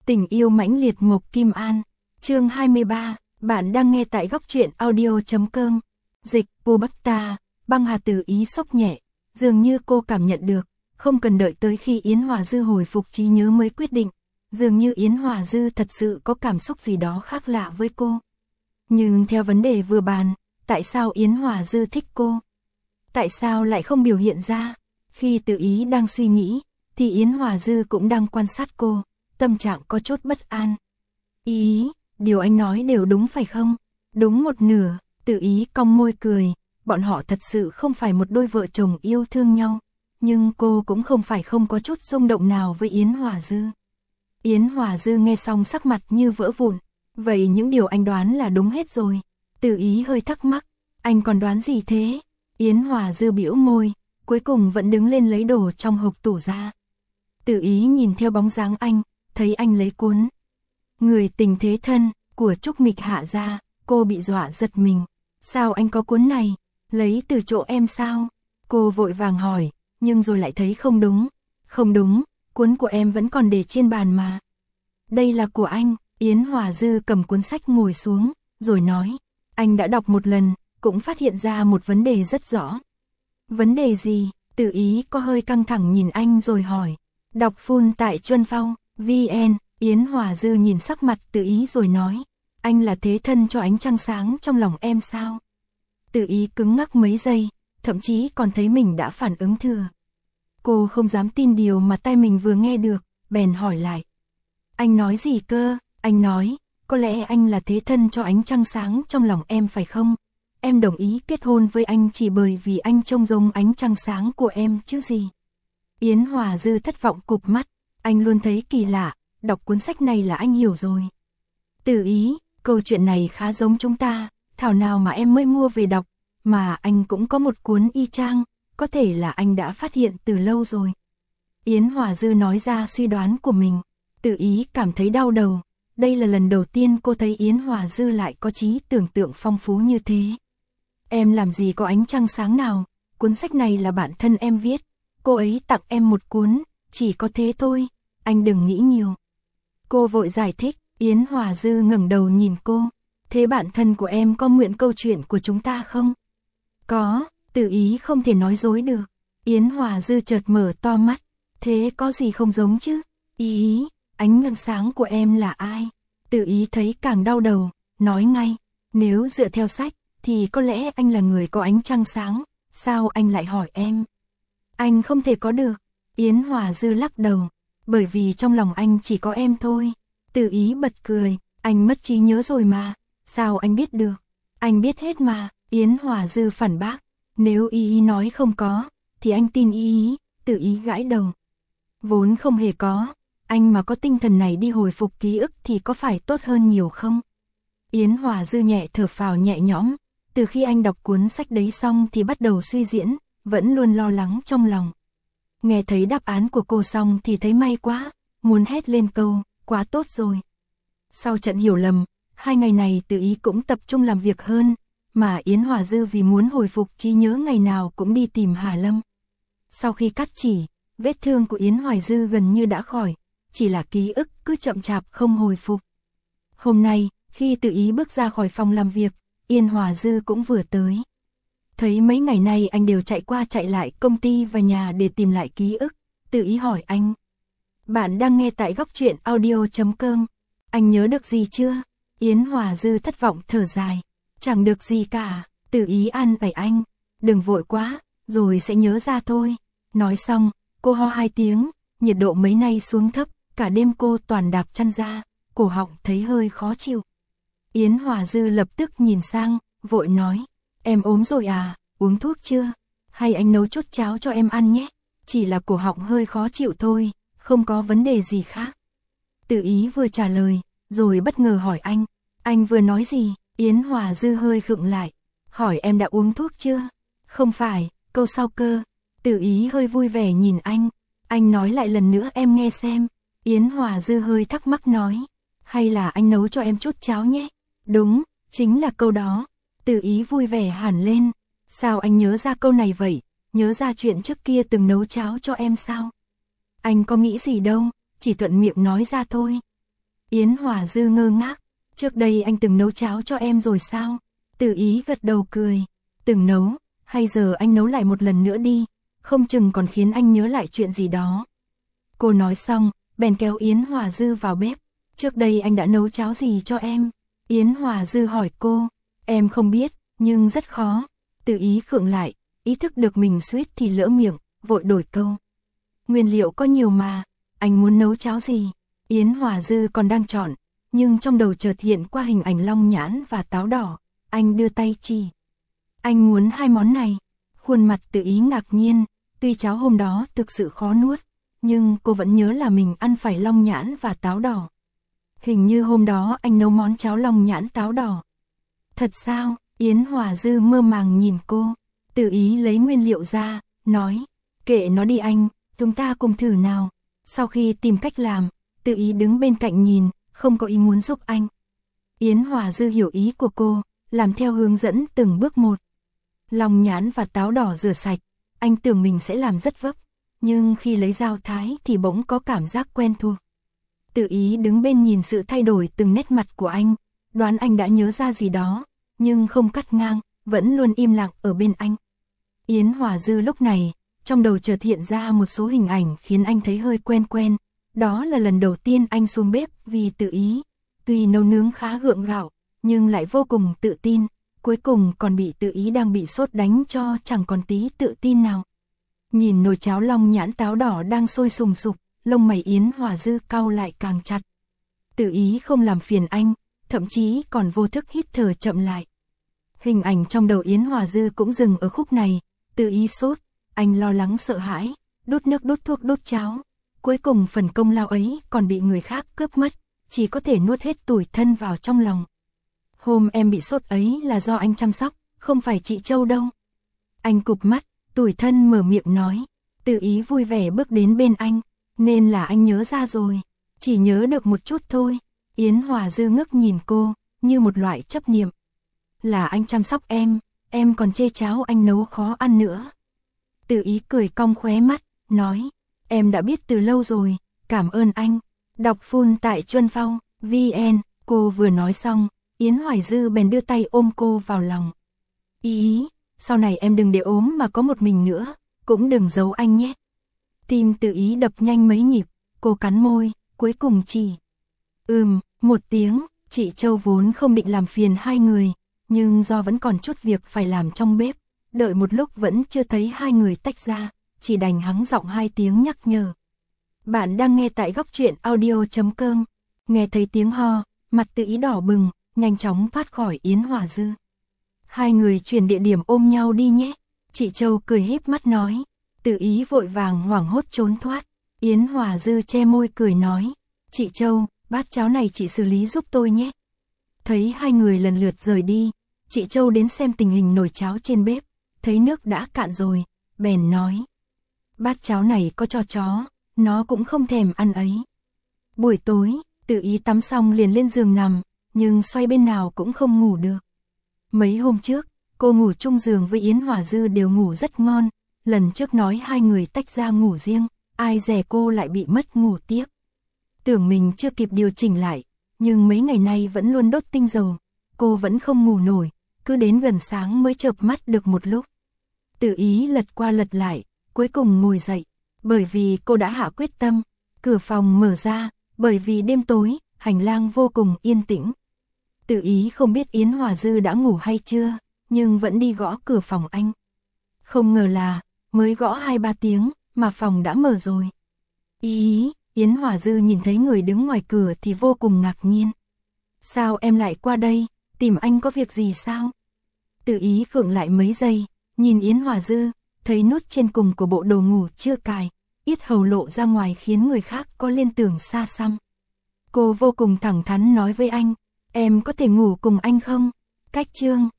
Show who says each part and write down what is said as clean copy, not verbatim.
Speaker 1: Tình yêu mãnh liệt Mộc Kim An. Chương 23, bạn đang nghe tại góc truyện audio.com. Dịch, Ubakta, băng hà Từ Ý sốc nhẹ, dường như cô cảm nhận được, không cần đợi tới khi Yến Hòa Dư hồi phục trí nhớ mới quyết định, dường như Yến Hòa Dư thật sự có cảm xúc gì đó khác lạ với cô. Nhưng theo vấn đề vừa bàn, tại sao Yến Hòa Dư thích cô? Tại sao lại không biểu hiện ra? Khi Từ Ý đang suy nghĩ, thì Yến Hòa Dư cũng đang quan sát cô, tâm trạng có chút bất an. Ý, điều anh nói đều đúng phải không? Đúng một nửa, Từ Ý cong môi cười, bọn họ thật sự không phải một đôi vợ chồng yêu thương nhau, nhưng cô cũng không phải không có chút rung động nào với Yến Hòa Dư. Yến Hòa Dư nghe xong sắc mặt như vỡ vụn, vậy những điều anh đoán là đúng hết rồi. Từ Ý hơi thắc mắc, anh còn đoán gì thế? Yến Hòa Dư bĩu môi, cuối cùng vẫn đứng lên lấy đồ trong hộp tủ ra. Từ Ý nhìn theo bóng dáng anh, thấy anh lấy cuốn Người tình thế thân của Trúc Mịch Hạ ra, cô bị dọa giật mình. Sao anh có cuốn này? Lấy từ chỗ em sao? Cô vội vàng hỏi, nhưng rồi lại thấy không đúng. Không đúng, cuốn của em vẫn còn để trên bàn mà. Đây là của anh. Yến Hòa Dư cầm cuốn sách ngồi xuống, rồi nói, anh đã đọc một lần, cũng phát hiện ra một vấn đề rất rõ. Vấn đề gì? Từ Ý có hơi căng thẳng nhìn anh rồi hỏi. Đọc full tại Chuân Phong, VN. Yến Hòa Dư nhìn sắc mặt Từ Ý rồi nói, anh là thế thân cho ánh trăng sáng trong lòng em sao? Từ Ý cứng ngắc mấy giây, thậm chí còn thấy mình đã phản ứng thừa. Cô không dám tin điều mà tai mình vừa nghe được, bèn hỏi lại. Anh nói gì cơ? Anh nói, có lẽ anh là thế thân cho ánh trăng sáng trong lòng em phải không? Em đồng ý kết hôn với anh chỉ bởi vì anh trông giống ánh trăng sáng của em chứ gì? Yến Hòa Dư thất vọng cụp mắt, anh luôn thấy kỳ lạ, đọc cuốn sách này là anh hiểu rồi. Từ Ý, câu chuyện này khá giống chúng ta, thảo nào mà em mới mua về đọc, mà anh cũng có một cuốn y chang, có thể là anh đã phát hiện từ lâu rồi. Yến Hòa Dư nói ra suy đoán của mình, Từ Ý cảm thấy đau đầu, đây là lần đầu tiên cô thấy Yến Hòa Dư lại có trí tưởng tượng phong phú như thế. Em làm gì có ánh trăng sáng nào, cuốn sách này là bạn thân em viết, cô ấy tặng em một cuốn, chỉ có thế thôi, anh đừng nghĩ nhiều. Cô vội giải thích, Yến Hòa Dư ngẩng đầu nhìn cô, thế bạn thân của em có mượn câu chuyện của chúng ta không? Có, Từ Ý không thể nói dối được. Yến Hòa Dư chợt mở to mắt, thế có gì không giống chứ? Ý, ánh trăng sáng của em là ai? Từ Ý thấy càng đau đầu, nói ngay, nếu dựa theo sách, thì có lẽ anh là người có ánh trăng sáng, sao anh lại hỏi em? Anh không thể có được. Yến Hòa Dư lắc đầu, bởi vì trong lòng anh chỉ có em thôi. Từ Ý bật cười, anh mất trí nhớ rồi mà, sao anh biết được? Anh biết hết mà. Yến Hòa Dư phản bác, nếu Ý nói không có, thì anh tin Ý. Từ Ý gãi đầu, vốn không hề có, anh mà có tinh thần này đi hồi phục ký ức thì có phải tốt hơn nhiều không? Yến Hòa Dư nhẹ thở phào nhẹ nhõm, từ khi anh đọc cuốn sách đấy xong thì bắt đầu suy diễn, vẫn luôn lo lắng trong lòng. Nghe thấy đáp án của cô xong thì thấy may quá, muốn hét lên câu, quá tốt rồi. Sau trận hiểu lầm, 2 ngày này Từ Ý cũng tập trung làm việc hơn, mà Yến Hòa Dư vì muốn hồi phục trí nhớ ngày nào cũng đi tìm Hà Lâm. Sau khi cắt chỉ, vết thương của Yến Hòa Dư gần như đã khỏi, chỉ là ký ức cứ chậm chạp không hồi phục. Hôm nay, khi Từ Ý bước ra khỏi phòng làm việc, Yến Hòa Dư cũng vừa tới. Thấy mấy ngày nay anh đều chạy qua chạy lại công ty và nhà để tìm lại ký ức, Từ Ý hỏi anh. Bạn đang nghe tại góc truyện audio.com, anh nhớ được gì chưa? Yến Hòa Dư thất vọng thở dài, chẳng được gì cả. Từ Ý an ủi anh, đừng vội quá, rồi sẽ nhớ ra thôi. Nói xong, cô ho 2 tiếng, nhiệt độ mấy nay xuống thấp, cả đêm cô toàn đạp chăn ra, cổ họng thấy hơi khó chịu. Yến Hòa Dư lập tức nhìn sang, vội nói, em ốm rồi à, uống thuốc chưa? Hay anh nấu chút cháo cho em ăn nhé, chỉ là cổ họng hơi khó chịu thôi, không có vấn đề gì khác. Từ Ý vừa trả lời, rồi bất ngờ hỏi anh vừa nói gì? Yến Hòa Dư hơi khựng lại, hỏi em đã uống thuốc chưa? Không phải, câu sau cơ. Từ Ý hơi vui vẻ nhìn anh nói lại lần nữa em nghe xem. Yến Hòa Dư hơi thắc mắc nói, hay là anh nấu cho em chút cháo nhé? Đúng, chính là câu đó. Từ Ý vui vẻ hẳn lên, sao anh nhớ ra câu này vậy? Nhớ ra chuyện trước kia từng nấu cháo cho em sao? Anh có nghĩ gì đâu, chỉ thuận miệng nói ra thôi. Yến Hòa Dư ngơ ngác, trước đây anh từng nấu cháo cho em rồi sao? Từ Ý gật đầu cười, từng nấu, hay giờ anh nấu lại một lần nữa đi, không chừng còn khiến anh nhớ lại chuyện gì đó. Cô nói xong, bèn kéo Yến Hòa Dư vào bếp, trước đây anh đã nấu cháo gì cho em? Yến Hòa Dư hỏi cô, em không biết, nhưng rất khó. Từ Ý khựng lại, ý thức được mình suýt thì lỡ miệng, vội đổi câu. Nguyên liệu có nhiều mà, anh muốn nấu cháo gì? Yến Hòa Dư còn đang chọn, nhưng trong đầu chợt hiện qua hình ảnh long nhãn và táo đỏ, anh đưa tay chỉ. Anh muốn hai món này. Khuôn mặt Từ Ý ngạc nhiên, tuy cháo hôm đó thực sự khó nuốt, nhưng cô vẫn nhớ là mình ăn phải long nhãn và táo đỏ. Hình như hôm đó anh nấu món cháo long nhãn táo đỏ. Thật sao? Yến Hòa Dư mơ màng nhìn cô. Từ Ý lấy nguyên liệu ra, nói, kệ nó đi anh, chúng ta cùng thử nào. Sau khi tìm cách làm, Từ Ý đứng bên cạnh nhìn, không có ý muốn giúp anh. Yến Hòa Dư hiểu ý của cô, làm theo hướng dẫn từng bước một. Long nhãn và táo đỏ rửa sạch, anh tưởng mình sẽ làm rất vấp, nhưng khi lấy dao thái thì bỗng có cảm giác quen thuộc. Từ Ý đứng bên nhìn sự thay đổi từng nét mặt của anh, đoán anh đã nhớ ra gì đó, nhưng không cắt ngang, vẫn luôn im lặng ở bên anh. Yến Hòa Dư lúc này, trong đầu chợt hiện ra một số hình ảnh khiến anh thấy hơi quen quen, đó là lần đầu tiên anh xuống bếp vì Từ Ý, tuy nấu nướng khá gượng gạo, nhưng lại vô cùng tự tin, cuối cùng còn bị Từ Ý đang bị sốt đánh cho chẳng còn tí tự tin nào. Nhìn nồi cháo long nhãn táo đỏ đang sôi sùng sục, lông mày Yến Hòa Dư cau lại càng chặt. Từ Ý không làm phiền anh, thậm chí còn vô thức hít thở chậm lại. Hình ảnh trong đầu Yến Hòa Dư cũng dừng ở khúc này, Từ Ý sốt, anh lo lắng sợ hãi, đút nước đút thuốc đút cháo. Cuối cùng phần công lao ấy còn bị người khác cướp mất, chỉ có thể nuốt hết tủi thân vào trong lòng. Hôm em bị sốt ấy là do anh chăm sóc, không phải chị Châu đâu. Anh cụp mắt, tủi thân mở miệng nói. Từ Ý vui vẻ bước đến bên anh, nên là anh nhớ ra rồi, chỉ nhớ được một chút thôi. Yến Hòa Dư ngước nhìn cô, như một loại chấp niệm. Là anh chăm sóc em còn chê cháo anh nấu khó ăn nữa. Từ Ý cười cong khóe mắt, nói, em đã biết từ lâu rồi, cảm ơn anh. Đọc full tại Chuân Phong, VN, cô vừa nói xong, Yến Hòa Dư bèn đưa tay ôm cô vào lòng. Ý, sau này em đừng để ốm mà có một mình nữa, cũng đừng giấu anh nhé. Tim Từ Ý đập nhanh mấy nhịp, cô cắn môi, cuối cùng chỉ. Một tiếng, chị Châu vốn không định làm phiền hai người, nhưng do vẫn còn chút việc phải làm trong bếp, đợi một lúc vẫn chưa thấy hai người tách ra, chỉ đành hắng giọng hai tiếng nhắc nhở. Bạn đang nghe tại góc truyện audio.com, nghe thấy tiếng ho, mặt Từ Ý đỏ bừng, nhanh chóng thoát khỏi Yến Hòa Dư. Hai người chuyển địa điểm ôm nhau đi nhé, chị Châu cười híp mắt nói. Từ Ý vội vàng hoảng hốt trốn thoát. Yến Hòa Dư che môi cười nói, chị Châu, bát cháo này chị xử lý giúp tôi nhé. Thấy hai người lần lượt rời đi, chị Châu đến xem tình hình nồi cháo trên bếp, thấy nước đã cạn rồi, bèn nói. Bát cháo này có cho chó, nó cũng không thèm ăn ấy. Buổi tối, Từ Ý tắm xong liền lên giường nằm, nhưng xoay bên nào cũng không ngủ được. Mấy hôm trước, cô ngủ chung giường với Yến Hòa Dư đều ngủ rất ngon, lần trước nói hai người tách ra ngủ riêng, ai dè cô lại bị mất ngủ tiếp. Tưởng mình chưa kịp điều chỉnh lại, nhưng mấy ngày nay vẫn luôn đốt tinh dầu, cô vẫn không ngủ nổi, cứ đến gần sáng mới chợp mắt được một lúc. Từ Ý lật qua lật lại, cuối cùng ngồi dậy, bởi vì cô đã hạ quyết tâm. Cửa phòng mở ra, bởi vì đêm tối, hành lang vô cùng yên tĩnh. Từ Ý không biết Yến Hòa Dư đã ngủ hay chưa, nhưng vẫn đi gõ cửa phòng anh. Không ngờ là, mới gõ 2-3 tiếng, mà phòng đã mở rồi. Ý, Yến Hòa Dư nhìn thấy người đứng ngoài cửa thì vô cùng ngạc nhiên. Sao em lại qua đây, tìm anh có việc gì sao? Từ Ý khựng lại mấy giây, nhìn Yến Hòa Dư, thấy nút trên cùng của bộ đồ ngủ chưa cài, yết hầu lộ ra ngoài khiến người khác có liên tưởng xa xăm. Cô vô cùng thẳng thắn nói với anh, em có thể ngủ cùng anh không? Cách chương